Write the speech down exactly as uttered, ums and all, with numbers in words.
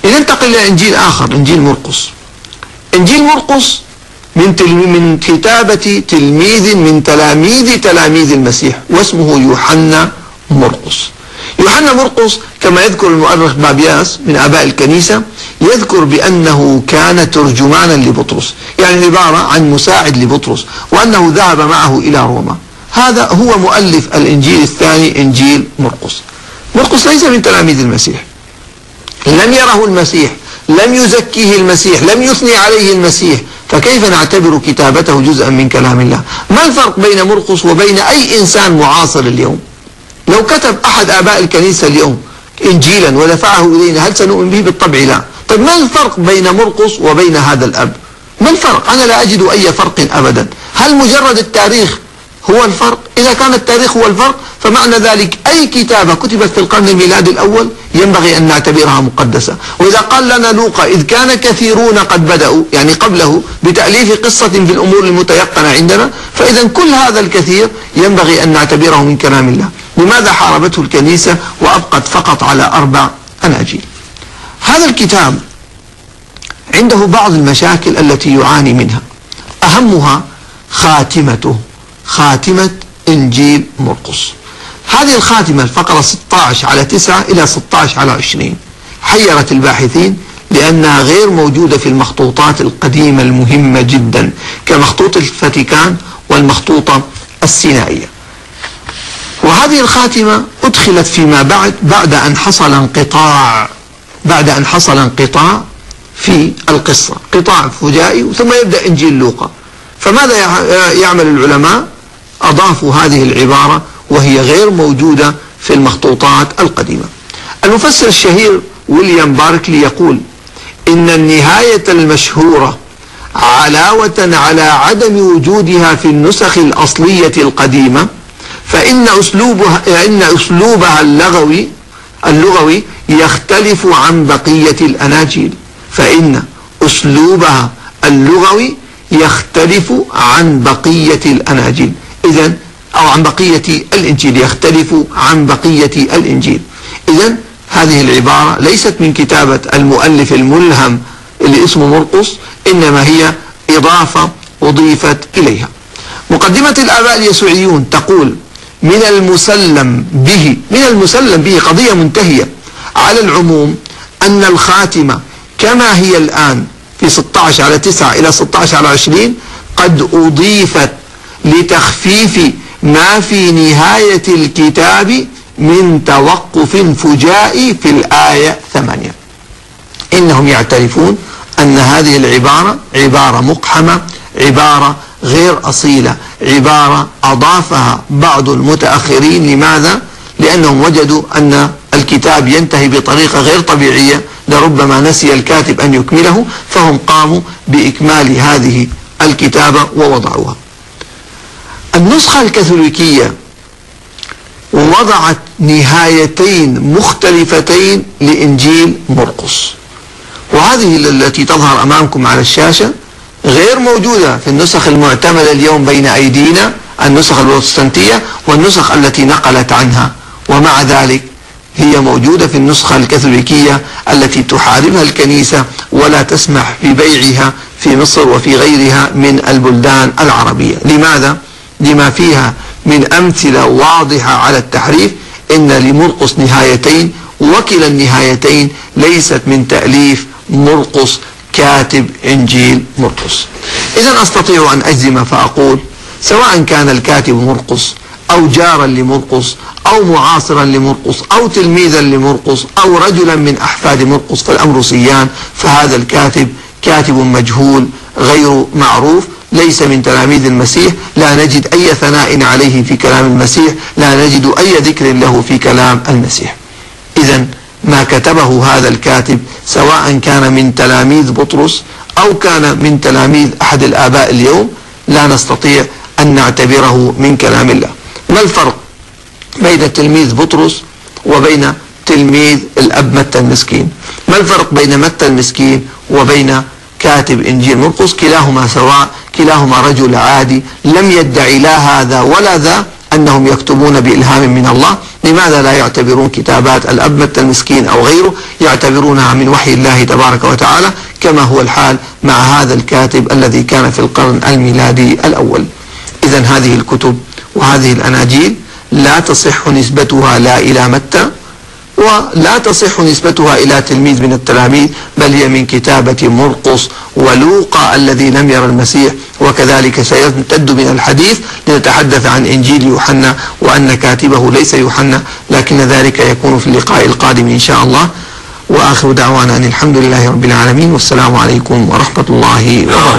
لننتقل إلى إنجيل آخر، إنجيل مرقس. إنجيل مرقس من من كتابة تلميذ من تلاميذ تلاميذ المسيح، واسمه يوحنا مرقس. يوحنا مرقس كما يذكر المؤرخ بابياس من آباء الكنيسة، يذكر بأنه كان ترجمانا لبطرس، يعني عبارة عن مساعد لبطرس، وأنه ذهب معه إلى روما. هذا هو مؤلف الإنجيل الثاني، إنجيل مرقس. مرقس ليس من تلاميذ المسيح، لم يره المسيح، لم يزكيه المسيح، لم يثني عليه المسيح، فكيف نعتبر كتابته جزءا من كلام الله؟ ما الفرق بين مرقس وبين أي إنسان معاصر اليوم؟ لو كتب أحد آباء الكنيسة اليوم إنجيلا ودفعه إلينا، هل سنؤمن به؟ بالطبع لا. طيب ما الفرق بين مرقس وبين هذا الأب؟ ما الفرق؟ أنا لا أجد أي فرق أبدا. هل مجرد التاريخ هو الفرق؟ إذا كان التاريخ هو الفرق فمعنى ذلك أي كتابة كتبت في القرن الميلادي الأول ينبغي أن نعتبرها مقدسة. وإذا قال لنا لوقا إذ كان كثيرون قد بدأوا، يعني قبله، بتأليف قصة في الأمور المتيقنة عندنا، فإذا كل هذا الكثير ينبغي أن نعتبره من كلام الله. لماذا حاربته الكنيسة وأبقت فقط على أربع أناجيل؟ هذا الكتاب عنده بعض المشاكل التي يعاني منها، أهمها خاتمته، خاتمة إنجيل مرقس. هذه الخاتمة الفقرة ستة عشر على تسعة إلى ستة عشر على عشرين حيرت الباحثين، لأنها غير موجودة في المخطوطات القديمة المهمة جدا كمخطوط الفاتيكان والمخطوطة السينائية. وهذه الخاتمة أدخلت فيما بعد بعد أن حصل انقطاع بعد أن حصل انقطاع في القصة، قطاع فجائي، ثم يبدأ إنجيل لوقا. فماذا يعمل العلماء؟ أضافوا هذه العبارة وهي غير موجودة في المخطوطات القديمة. المفسر الشهير ويليام باركلي يقول إن النهاية المشهورة علاوة على عدم وجودها في النسخ الأصلية القديمة، فإن أسلوبها إن أسلوبها اللغوي اللغوي يختلف عن بقية الأناجيل فإن أسلوبها اللغوي يختلف عن بقية الأناجيل إذن أو عن بقية الإنجيل يختلف عن بقية الإنجيل. إذن هذه العبارة ليست من كتابة المؤلف الملهم اللي اسمه مرقس، إنما هي إضافة أضيفت إليها. مقدمة الآباء اليسوعيون تقول من المسلم به من المسلم به قضية منتهية على العموم أن الخاتمة كما هي الآن في ستة عشر على تسعة إلى ستة عشر على عشرين قد أضيفت لتخفيف ما في نهاية الكتاب من توقف فجائي في الآية ثمانية. إنهم يعترفون أن هذه العبارة عبارة مقحمة، عبارة غير أصيلة، عبارة أضافها بعض المتأخرين. لماذا؟ لأنهم وجدوا أن الكتاب ينتهي بطريقة غير طبيعية، لربما نسي الكاتب أن يكمله، فهم قاموا بإكمال هذه الكتابة ووضعوها. النسخة الكاثوليكية وضعت نهايتين مختلفتين لإنجيل مرقس، وهذه التي تظهر أمامكم على الشاشة غير موجودة في النسخ المعتمدة اليوم بين أيدينا، النسخ البروتستانتية والنسخ التي نقلت عنها، ومع ذلك هي موجودة في النسخة الكاثوليكية التي تحاربها الكنيسة ولا تسمح ببيعها في مصر وفي غيرها من البلدان العربية. لماذا؟ لما فيها من أمثلة واضحة على التحريف. إن لمرقس نهايتين، وكلا النهايتين ليست من تأليف مرقس كاتب إنجيل مرقس. إذن أستطيع أن أجزم فأقول سواء كان الكاتب مرقس أو جارا لمرقس أو معاصرا لمرقس أو تلميذا لمرقس أو رجلا من أحفاد مرقس فالأمر سيان، فهذا الكاتب كاتب مجهول غير معروف، ليس من تلاميذ المسيح، لا نجد أي ثناء عليه في كلام المسيح، لا نجد أي ذكر له في كلام المسيح. إذن ما كتبه هذا الكاتب سواء كان من تلاميذ بطرس أو كان من تلاميذ أحد الآباء اليوم لا نستطيع أن نعتبره من كلام الله. ما الفرق بين تلميذ بطرس وبين تلميذ الأب متى المسكين؟ ما الفرق بين متى المسكين وبين كاتب إنجيل مرقس؟ كلاهما سواء، كلاهما رجل عادي لم يدعي لا هذا ولا ذا أنهم يكتبون بإلهام من الله، لماذا لا يعتبرون كتابات الأب متى المسكين أو غيره يعتبرونها من وحي الله تبارك وتعالى كما هو الحال مع هذا الكاتب الذي كان في القرن الميلادي الأول؟ إذا هذه الكتب وهذه الأناجيل لا تصح نسبتها لا إلى متى ولا تصح نسبتها إلى تلميذ من التلاميذ، بل هي من كتابة مرقس ولوقا الذي لم يرى المسيح. وكذلك سيمتد من الحديث لنتحدث عن إنجيل يوحنا وأن كاتبه ليس يوحنا، لكن ذلك يكون في اللقاء القادم إن شاء الله. وآخر دعوانا أن الحمد لله رب العالمين، والسلام عليكم ورحمة الله وبركاته.